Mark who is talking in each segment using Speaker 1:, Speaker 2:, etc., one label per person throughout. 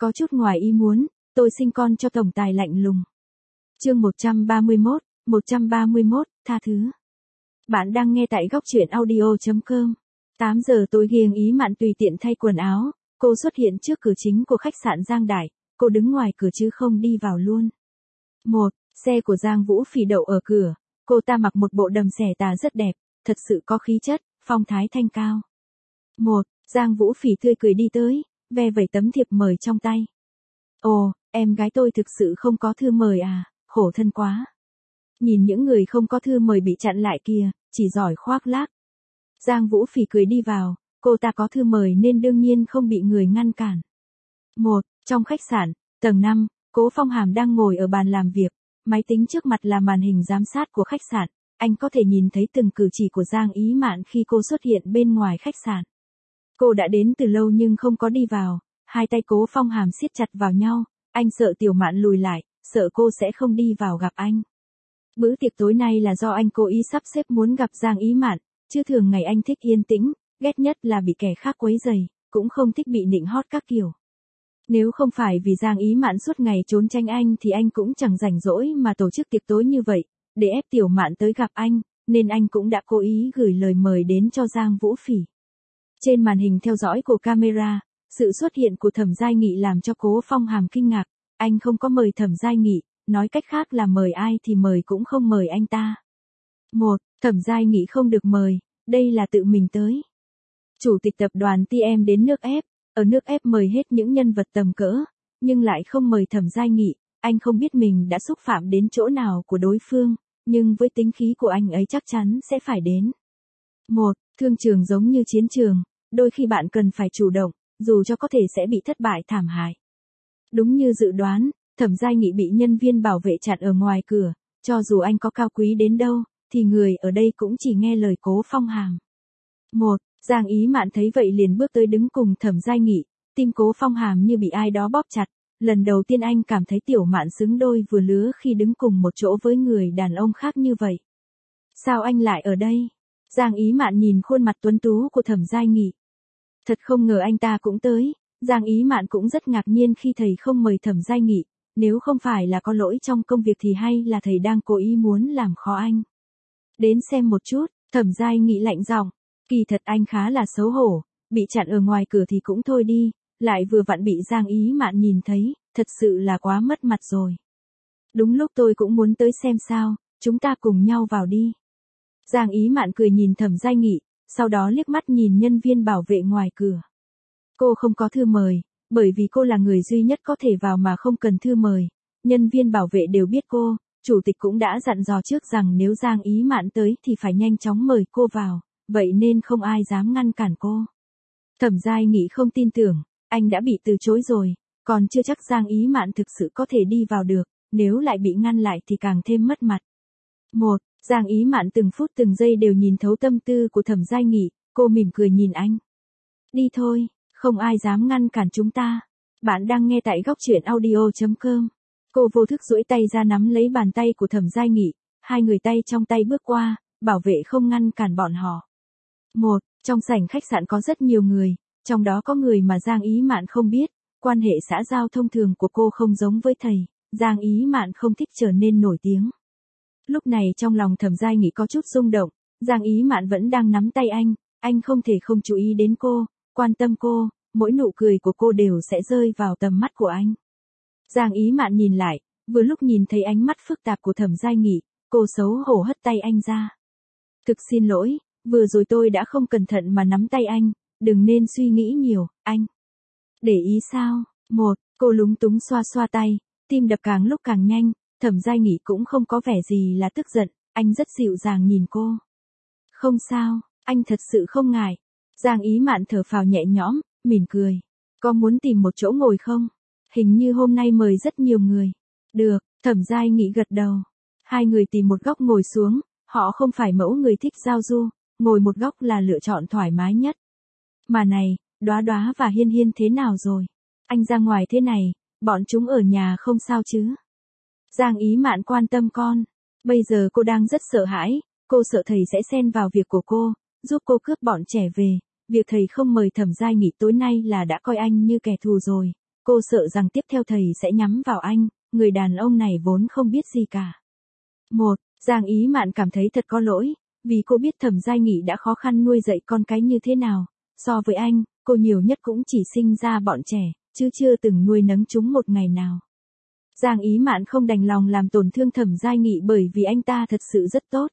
Speaker 1: Có chút ngoài ý muốn, tôi sinh con cho tổng tài lạnh lùng. Chương 131, tha thứ. Bạn đang nghe tại góc truyện audio.com. 8 giờ tối Giang Ý Mạn tùy tiện thay quần áo, cô xuất hiện trước cửa chính của khách sạn Giang Đại, cô đứng ngoài cửa chứ không đi vào luôn. Xe của Giang Vũ Phỉ đậu ở cửa, cô ta mặc một bộ đầm xẻ tà rất đẹp, thật sự có khí chất, phong thái thanh cao. Giang Vũ Phỉ tươi cười đi tới, ve vẩy tấm thiệp mời trong tay. Ồ, em gái tôi thực sự không có thư mời à, khổ thân quá. Nhìn những người không có thư mời bị chặn lại kìa, chỉ giỏi khoác lác. Giang Vũ Phỉ cười đi vào, cô ta có thư mời nên đương nhiên không bị người ngăn cản. Trong khách sạn, tầng 5, Cố Phong Hàm đang ngồi ở bàn làm việc, máy tính trước mặt là màn hình giám sát của khách sạn, anh có thể nhìn thấy từng cử chỉ của Giang Ý Mạn khi cô xuất hiện bên ngoài khách sạn. Cô đã đến từ lâu nhưng không có đi vào, hai tay Cố Phong Hàm siết chặt vào nhau, anh sợ Tiểu Mạn lùi lại, sợ cô sẽ không đi vào gặp anh. Bữa tiệc tối nay là do anh cố ý sắp xếp muốn gặp Giang Ý Mạn, chứ thường ngày anh thích yên tĩnh, ghét nhất là bị kẻ khác quấy rầy, cũng không thích bị nịnh hót các kiểu. Nếu không phải vì Giang Ý Mạn suốt ngày trốn tránh anh thì anh cũng chẳng rảnh rỗi mà tổ chức tiệc tối như vậy, để ép Tiểu Mạn tới gặp anh, nên anh cũng đã cố ý gửi lời mời đến cho Giang Vũ Phỉ. Trên màn hình theo dõi của camera, sự xuất hiện của Thẩm Giai Nghị làm cho Cố Phong Hàm kinh ngạc, anh không có mời Thẩm Giai Nghị, nói cách khác là mời ai thì mời cũng không mời anh ta. Thẩm Giai Nghị không được mời, đây là tự mình tới. Chủ tịch tập đoàn TM đến nước ép, ở nước ép mời hết những nhân vật tầm cỡ, nhưng lại không mời Thẩm Giai Nghị, anh không biết mình đã xúc phạm đến chỗ nào của đối phương, nhưng với tính khí của anh ấy chắc chắn sẽ phải đến. Thương trường giống như chiến trường, đôi khi bạn cần phải chủ động, dù cho có thể sẽ bị thất bại thảm hại. Đúng như dự đoán, Thẩm Giai Nghị bị nhân viên bảo vệ chặn ở ngoài cửa, cho dù anh có cao quý đến đâu, thì người ở đây cũng chỉ nghe lời Cố Phong Hàm. Giang Ý Mạn thấy vậy liền bước tới đứng cùng Thẩm Giai Nghị, tim Cố Phong Hàm như bị ai đó bóp chặt, lần đầu tiên anh cảm thấy Tiểu Mạn xứng đôi vừa lứa khi đứng cùng một chỗ với người đàn ông khác như vậy. Sao anh lại ở đây? Giang Ý Mạn nhìn khuôn mặt tuấn tú của Thẩm Giai Nghị. Thật không ngờ anh ta cũng tới, Giang Ý Mạn cũng rất ngạc nhiên khi thầy không mời Thẩm Giai Nghị, nếu không phải là có lỗi trong công việc thì hay là thầy đang cố ý muốn làm khó anh. Đến xem một chút, Thẩm Giai Nghị lạnh giọng, kỳ thật anh khá là xấu hổ, bị chặn ở ngoài cửa thì cũng thôi đi, lại vừa vặn bị Giang Ý Mạn nhìn thấy, thật sự là quá mất mặt rồi. Đúng lúc tôi cũng muốn tới xem sao, chúng ta cùng nhau vào đi. Giang Ý Mạn cười nhìn Thẩm Giai Nghị, sau đó liếc mắt nhìn nhân viên bảo vệ ngoài cửa. Cô không có thư mời, bởi vì cô là người duy nhất có thể vào mà không cần thư mời. Nhân viên bảo vệ đều biết cô, chủ tịch cũng đã dặn dò trước rằng nếu Giang Ý Mạn tới thì phải nhanh chóng mời cô vào, vậy nên không ai dám ngăn cản cô. Thẩm Giai Nghị không tin tưởng, anh đã bị từ chối rồi, còn chưa chắc Giang Ý Mạn thực sự có thể đi vào được, nếu lại bị ngăn lại thì càng thêm mất mặt. Giang Ý Mạn từng phút từng giây đều nhìn thấu tâm tư của Thẩm Giai Nghị, cô mỉm cười nhìn anh. Đi thôi, không ai dám ngăn cản chúng ta. Bạn đang nghe tại góc truyện audio.com. Cô vô thức duỗi tay ra nắm lấy bàn tay của Thẩm Giai Nghị, hai người tay trong tay bước qua, bảo vệ không ngăn cản bọn họ. Trong sảnh khách sạn có rất nhiều người, trong đó có người mà Giang Ý Mạn không biết, quan hệ xã giao thông thường của cô không giống với thầy, Giang Ý Mạn không thích trở nên nổi tiếng. Lúc này trong lòng Thẩm Giai Nghị có chút rung động, Giang Ý Mạn vẫn đang nắm tay anh không thể không chú ý đến cô, quan tâm cô, mỗi nụ cười của cô đều sẽ rơi vào tầm mắt của anh. Giang Ý Mạn nhìn lại, vừa lúc nhìn thấy ánh mắt phức tạp của Thẩm Giai Nghị, cô xấu hổ hất tay anh ra. Thực xin lỗi, vừa rồi tôi đã không cẩn thận mà nắm tay anh, đừng nên suy nghĩ nhiều, anh. Để ý sao? Cô lúng túng xoa xoa tay, tim đập càng lúc càng nhanh. Thẩm Giai Nghị cũng không có vẻ gì là tức giận, anh rất dịu dàng nhìn cô. Không sao, anh thật sự không ngại. Giang Ý Mạn thở phào nhẹ nhõm, mỉm cười. Có muốn tìm một chỗ ngồi không? Hình như hôm nay mời rất nhiều người. Được, Thẩm Giai Nghị gật đầu. Hai người tìm một góc ngồi xuống, họ không phải mẫu người thích giao du, ngồi một góc là lựa chọn thoải mái nhất. Mà này, Đóa Đóa và Hiên Hiên thế nào rồi? Anh ra ngoài thế này, bọn chúng ở nhà không sao chứ? Giang Ý Mạn quan tâm con. Bây giờ cô đang rất sợ hãi, cô sợ thầy sẽ xen vào việc của cô, giúp cô cướp bọn trẻ về. Việc thầy không mời Thẩm Giai Nghị tối nay là đã coi anh như kẻ thù rồi. cô sợ rằng tiếp theo thầy sẽ nhắm vào anh, người đàn ông này vốn không biết gì cả. Giang Ý Mạn cảm thấy thật có lỗi, vì cô biết Thẩm Giai Nghị đã khó khăn nuôi dạy con cái như thế nào. So với anh, cô nhiều nhất cũng chỉ sinh ra bọn trẻ, chứ chưa từng nuôi nấng chúng một ngày nào. Giang Ý Mạn không đành lòng làm tổn thương Thẩm Giai Nghị bởi vì anh ta thật sự rất tốt.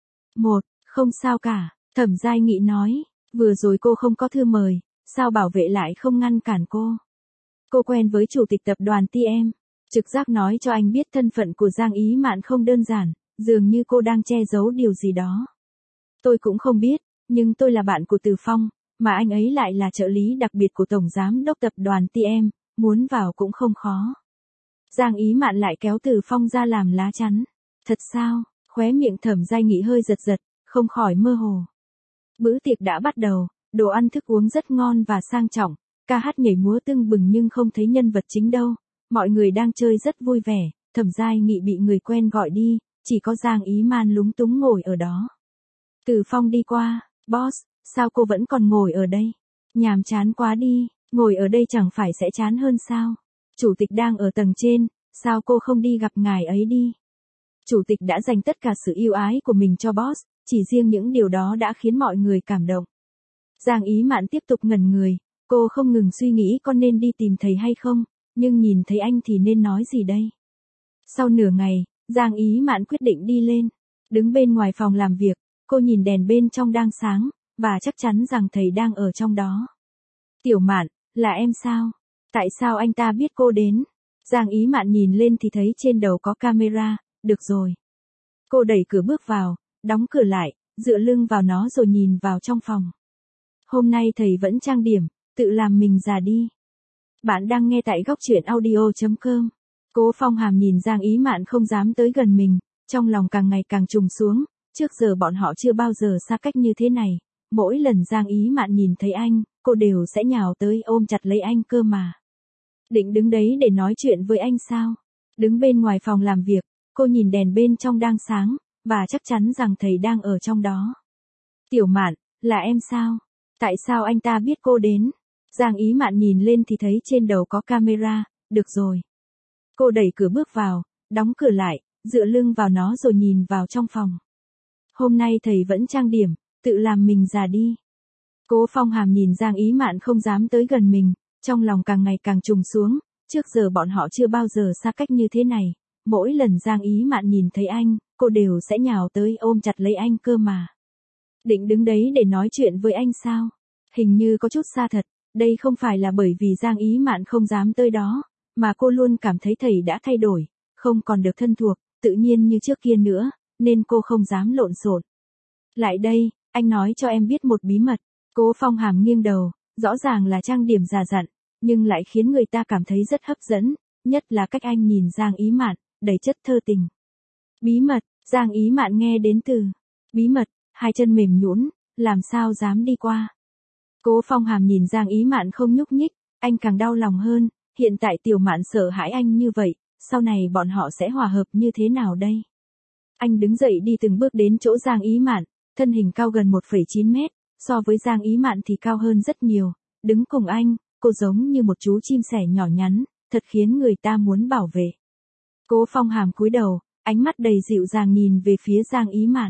Speaker 1: Không sao cả, Thẩm Giai Nghị nói, vừa rồi cô không có thư mời, sao bảo vệ lại không ngăn cản cô? Cô quen với chủ tịch tập đoàn TM, trực giác nói cho anh biết thân phận của Giang Ý Mạn không đơn giản, dường như cô đang che giấu điều gì đó. Tôi cũng không biết, nhưng tôi là bạn của Từ Phong, mà anh ấy lại là trợ lý đặc biệt của Tổng Giám đốc tập đoàn TM, muốn vào cũng không khó. Giang Ý Mạn lại kéo Từ Phong ra làm lá chắn. Thật sao? Khóe miệng Thẩm Giai Nghị hơi giật giật, không khỏi mơ hồ. Bữa tiệc đã bắt đầu, đồ ăn thức uống rất ngon và sang trọng, ca hát nhảy múa tưng bừng nhưng không thấy nhân vật chính đâu. Mọi người đang chơi rất vui vẻ, Thẩm Giai Nghị bị người quen gọi đi, chỉ có Giang Ý Mạn lúng túng ngồi ở đó. Từ Phong đi qua, boss, sao cô vẫn còn ngồi ở đây? Nhàm chán quá đi, ngồi ở đây chẳng phải sẽ chán hơn sao? Chủ tịch đang ở tầng trên, sao cô không đi gặp ngài ấy đi? Chủ tịch đã dành tất cả sự yêu ái của mình cho boss, chỉ riêng những điều đó đã khiến mọi người cảm động. Giang Ý Mạn tiếp tục ngẩn người, cô không ngừng suy nghĩ có nên đi tìm thầy hay không, nhưng nhìn thấy anh thì nên nói gì đây? Sau nửa ngày, Giang Ý Mạn quyết định đi lên. Đứng bên ngoài phòng làm việc, cô nhìn đèn bên trong đang sáng, và chắc chắn rằng thầy đang ở trong đó. Tiểu Mạn, là em sao? Tại sao anh ta biết cô đến? Giang Ý Mạn nhìn lên thì thấy trên đầu có camera, được rồi. Cô đẩy cửa bước vào, đóng cửa lại, dựa lưng vào nó rồi nhìn vào trong phòng. Hôm nay thầy vẫn trang điểm, tự làm mình già đi. Bạn đang nghe tại góc truyện audio.com. Cố Phong Hàm nhìn Giang Ý Mạn không dám tới gần mình, trong lòng càng ngày càng trùng xuống, trước giờ bọn họ chưa bao giờ xa cách như thế này. Mỗi lần Giang Ý Mạn nhìn thấy anh, cô đều sẽ nhào tới ôm chặt lấy anh cơ mà. Định đứng đấy để nói chuyện với anh sao? Đứng bên ngoài phòng làm việc, cô nhìn đèn bên trong đang sáng, và chắc chắn rằng thầy đang ở trong đó. Tiểu Mạn, là em sao? Tại sao anh ta biết cô đến? Giang Ý Mạn nhìn lên thì thấy trên đầu có camera, được rồi. Cô đẩy cửa bước vào, đóng cửa lại, dựa lưng vào nó rồi nhìn vào trong phòng. Hôm nay thầy vẫn trang điểm, tự làm mình già đi. Cố Phong Hàm nhìn Giang Ý Mạn không dám tới gần mình, trong lòng càng ngày càng trùng xuống, trước giờ bọn họ chưa bao giờ xa cách như thế này. Mỗi lần Giang Ý Mạn nhìn thấy anh, cô đều sẽ nhào tới ôm chặt lấy anh cơ mà. Định đứng đấy để nói chuyện với anh sao? Hình như có chút xa thật, đây không phải là bởi vì Giang Ý Mạn không dám tới đó, mà cô luôn cảm thấy thầy đã thay đổi, không còn được thân thuộc, tự nhiên như trước kia nữa, nên cô không dám lộn xộn. Lại đây, anh nói cho em biết một bí mật. Cố Phong Hàm nghiêng đầu, rõ ràng là trang điểm già dặn, nhưng lại khiến người ta cảm thấy rất hấp dẫn, nhất là cách anh nhìn Giang Ý Mạn, đầy chất thơ tình. Bí mật, Giang Ý Mạn nghe đến từ bí mật, hai chân mềm nhũn, làm sao dám đi qua. Cố Phong Hàm nhìn Giang Ý Mạn không nhúc nhích, anh càng đau lòng hơn, hiện tại Tiểu Mạn sợ hãi anh như vậy, sau này bọn họ sẽ hòa hợp như thế nào đây? Anh đứng dậy đi từng bước đến chỗ Giang Ý Mạn, thân hình cao gần 1,9 mét, so với Giang Ý Mạn thì cao hơn rất nhiều, đứng cùng anh, cô giống như một chú chim sẻ nhỏ nhắn, thật khiến người ta muốn bảo vệ. Cố Phong Hàm cúi đầu, ánh mắt đầy dịu dàng nhìn về phía Giang Ý Mạn.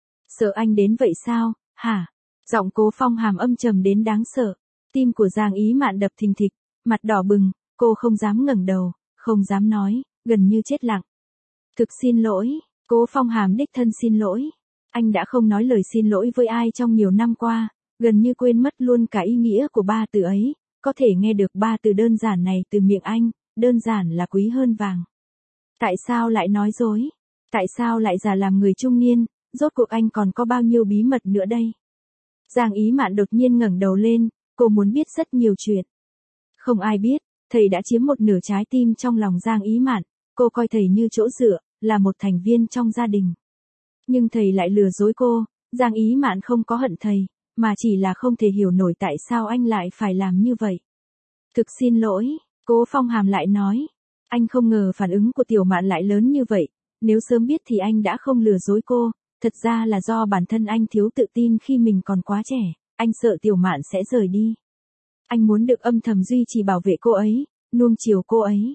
Speaker 1: Sợ anh đến vậy sao, hả? Giọng Cố Phong Hàm âm trầm đến đáng sợ. Tim của Giang Ý Mạn đập thình thịch, mặt đỏ bừng, cô không dám ngẩng đầu, không dám nói, gần như chết lặng. Thực xin lỗi, Cố Phong Hàm đích thân xin lỗi. Anh đã không nói lời xin lỗi với ai trong nhiều năm qua, gần như quên mất luôn cả ý nghĩa của ba từ ấy, có thể nghe được ba từ đơn giản này từ miệng anh, đơn giản là quý hơn vàng. Tại sao lại nói dối? Tại sao lại giả làm người trung niên, rốt cuộc anh còn có bao nhiêu bí mật nữa đây? Giang Ý Mạn đột nhiên ngẩng đầu lên, cô muốn biết rất nhiều chuyện. Không ai biết, thầy đã chiếm một nửa trái tim trong lòng Giang Ý Mạn, cô coi thầy như chỗ dựa, là một thành viên trong gia đình. Nhưng thầy lại lừa dối cô, Giang Ý Mạn không có hận thầy, mà chỉ là không thể hiểu nổi tại sao anh lại phải làm như vậy. Thực xin lỗi, Cố Phong Hàm lại nói. Anh không ngờ phản ứng của Tiểu Mạn lại lớn như vậy, nếu sớm biết thì anh đã không lừa dối cô, thật ra là do bản thân anh thiếu tự tin khi mình còn quá trẻ, anh sợ Tiểu Mạn sẽ rời đi. Anh muốn được âm thầm duy trì bảo vệ cô ấy, nuông chiều cô ấy.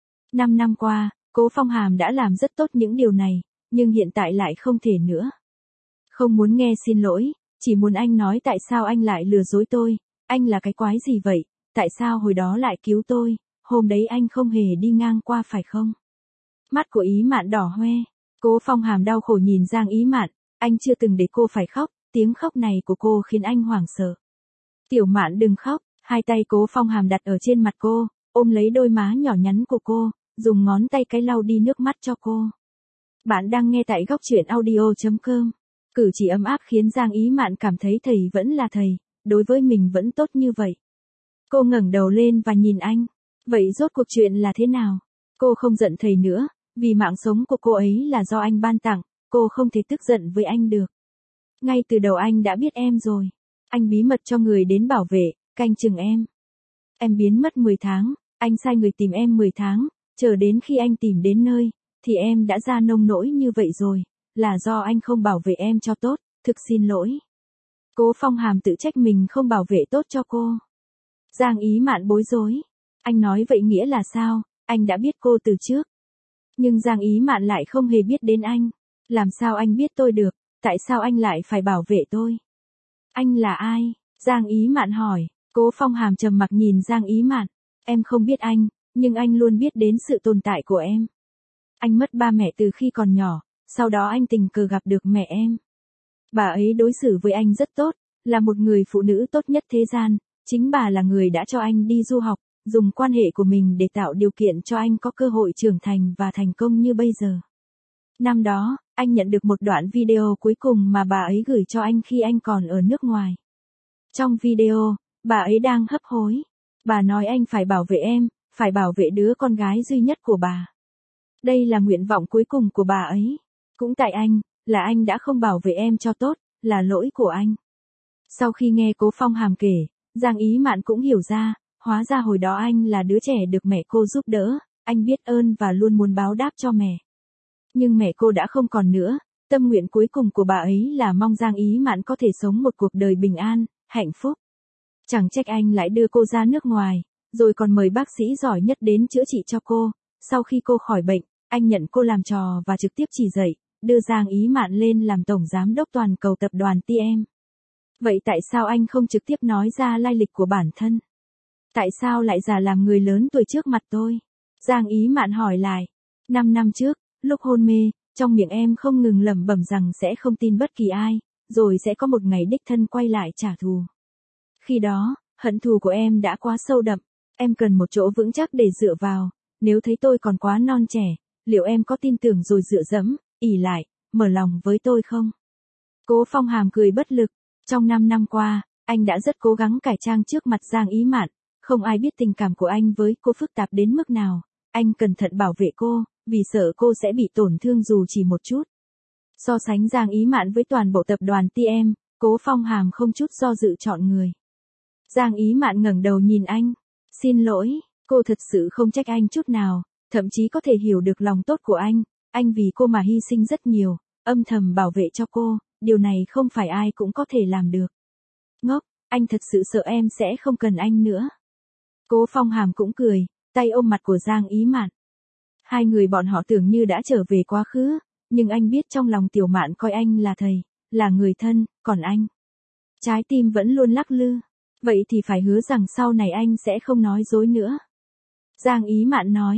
Speaker 1: 5 năm qua, Cố Phong Hàm đã làm rất tốt những điều này, nhưng hiện tại lại không thể nữa. Không muốn nghe xin lỗi, chỉ muốn anh nói tại sao anh lại lừa dối tôi, anh là cái quái gì vậy, tại sao hồi đó lại cứu tôi, hôm đấy anh không hề đi ngang qua phải không? Mắt của Ý Mạn đỏ hoe, Cố Phong Hàm đau khổ nhìn Giang Ý Mạn, anh chưa từng để cô phải khóc, tiếng khóc này của cô khiến anh hoảng sợ. Tiểu Mạn đừng khóc, hai tay Cố Phong Hàm đặt ở trên mặt cô, ôm lấy đôi má nhỏ nhắn của cô, dùng ngón tay cái lau đi nước mắt cho cô. Bạn đang nghe tại góc truyện audio.com. Cử chỉ ấm áp khiến Giang Ý Mạn cảm thấy thầy vẫn là thầy, đối với mình vẫn tốt như vậy. Cô ngẩng đầu lên và nhìn anh. Vậy rốt cuộc chuyện là thế nào? Cô không giận thầy nữa, vì mạng sống của cô ấy là do anh ban tặng, cô không thể tức giận với anh được. Ngay từ đầu anh đã biết em rồi. Anh bí mật cho người đến bảo vệ, canh chừng em. Em biến mất 10 tháng, anh sai người tìm em 10 tháng, chờ đến khi anh tìm đến nơi, thì em đã ra nông nỗi như vậy rồi, là do anh không bảo vệ em cho tốt, thực xin lỗi. Cố Phong Hàm tự trách mình không bảo vệ tốt cho cô. Giang Ý Mạn bối rối. Anh nói vậy nghĩa là sao, anh đã biết cô từ trước. Nhưng Giang Ý Mạn lại không hề biết đến anh. Làm sao anh biết tôi được, tại sao anh lại phải bảo vệ tôi? Anh là ai? Giang Ý Mạn hỏi. Cố Phong Hàm trầm mặc nhìn Giang Ý Mạn. Em không biết anh, nhưng anh luôn biết đến sự tồn tại của em. Anh mất ba mẹ từ khi còn nhỏ, sau đó anh tình cờ gặp được mẹ em. Bà ấy đối xử với anh rất tốt, là một người phụ nữ tốt nhất thế gian, chính bà là người đã cho anh đi du học, dùng quan hệ của mình để tạo điều kiện cho anh có cơ hội trưởng thành và thành công như bây giờ. Năm đó, anh nhận được một đoạn video cuối cùng mà bà ấy gửi cho anh khi anh còn ở nước ngoài. Trong video, bà ấy đang hấp hối. Bà nói anh phải bảo vệ em, phải bảo vệ đứa con gái duy nhất của bà. Đây là nguyện vọng cuối cùng của bà ấy. Cũng tại anh, là anh đã không bảo vệ em cho tốt, là lỗi của anh. Sau khi nghe Cố Phong Hàm kể, Giang Ý Mạn cũng hiểu ra, hóa ra hồi đó anh là đứa trẻ được mẹ cô giúp đỡ, anh biết ơn và luôn muốn báo đáp cho mẹ. Nhưng mẹ cô đã không còn nữa, tâm nguyện cuối cùng của bà ấy là mong Giang Ý Mạn có thể sống một cuộc đời bình an, hạnh phúc. Chẳng trách anh lại đưa cô ra nước ngoài, rồi còn mời bác sĩ giỏi nhất đến chữa trị cho cô. Sau khi cô khỏi bệnh, anh nhận cô làm trò và trực tiếp chỉ dạy, đưa Giang Ý Mạn lên làm tổng giám đốc toàn cầu tập đoàn TM. Vậy tại sao anh không trực tiếp nói ra lai lịch của bản thân? Tại sao lại giả làm người lớn tuổi trước mặt tôi? Giang Ý Mạn hỏi lại. 5 năm trước, lúc hôn mê, trong miệng em không ngừng lẩm bẩm rằng sẽ không tin bất kỳ ai, rồi sẽ có một ngày đích thân quay lại trả thù. Khi đó, hận thù của em đã quá sâu đậm, em cần một chỗ vững chắc để dựa vào, nếu thấy tôi còn quá non trẻ, liệu em có tin tưởng rồi dựa dẫm, ỷ lại, mở lòng với tôi không? Cố Phong Hàm cười bất lực, trong 5 năm qua, anh đã rất cố gắng cải trang trước mặt Giang Ý Mạn, không ai biết tình cảm của anh với cô phức tạp đến mức nào, anh cẩn thận bảo vệ cô, vì sợ cô sẽ bị tổn thương dù chỉ một chút. So sánh Giang Ý Mạn với toàn bộ tập đoàn TM, Cố Phong Hàm không chút do dự chọn người. Giang Ý Mạn ngẩng đầu nhìn anh. Xin lỗi, cô thật sự không trách anh chút nào, thậm chí có thể hiểu được lòng tốt của anh vì cô mà hy sinh rất nhiều, âm thầm bảo vệ cho cô, điều này không phải ai cũng có thể làm được. Ngốc, anh thật sự sợ em sẽ không cần anh nữa. Cố Phong Hàm cũng cười, tay ôm mặt của Giang Ý Mạn. Hai người bọn họ tưởng như đã trở về quá khứ, nhưng anh biết trong lòng Tiểu Mạn coi anh là thầy, là người thân, còn anh. Trái tim vẫn luôn lắc lư. Vậy thì phải hứa rằng sau này anh sẽ không nói dối nữa. Giang Ý Mạn nói,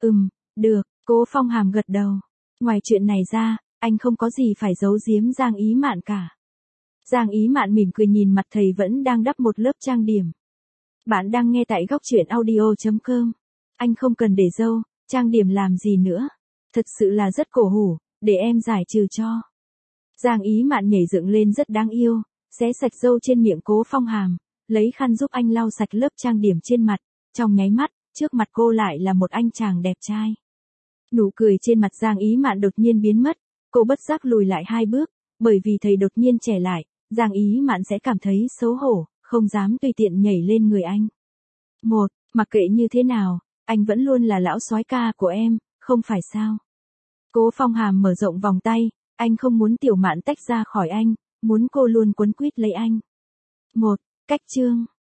Speaker 1: được, Cố Phong Hàm gật đầu. Ngoài chuyện này ra, anh không có gì phải giấu giếm Giang Ý Mạn cả. Giang Ý Mạn mỉm cười nhìn mặt thầy vẫn đang đắp một lớp trang điểm. Bạn đang nghe tại góc truyện audio.com. Anh không cần để râu, trang điểm làm gì nữa. Thật sự là rất cổ hủ, để em giải trừ cho. Giang Ý Mạn nhảy dựng lên rất đáng yêu, xé sạch râu trên miệng Cố Phong Hàm, lấy khăn giúp anh lau sạch lớp trang điểm trên mặt, trong nháy mắt, trước mặt cô lại là một anh chàng đẹp trai. Nụ cười trên mặt Giang Ý Mạn đột nhiên biến mất, cô bất giác lùi lại 2 bước, bởi vì thầy đột nhiên trẻ lại, Giang Ý Mạn sẽ cảm thấy xấu hổ, không dám tùy tiện nhảy lên người anh. Mặc kệ như thế nào, anh vẫn luôn là lão soái ca của em, không phải sao? Cố Phong Hàm mở rộng vòng tay, anh không muốn Tiểu Mạn tách ra khỏi anh, muốn cô luôn quấn quýt lấy anh. Cách chương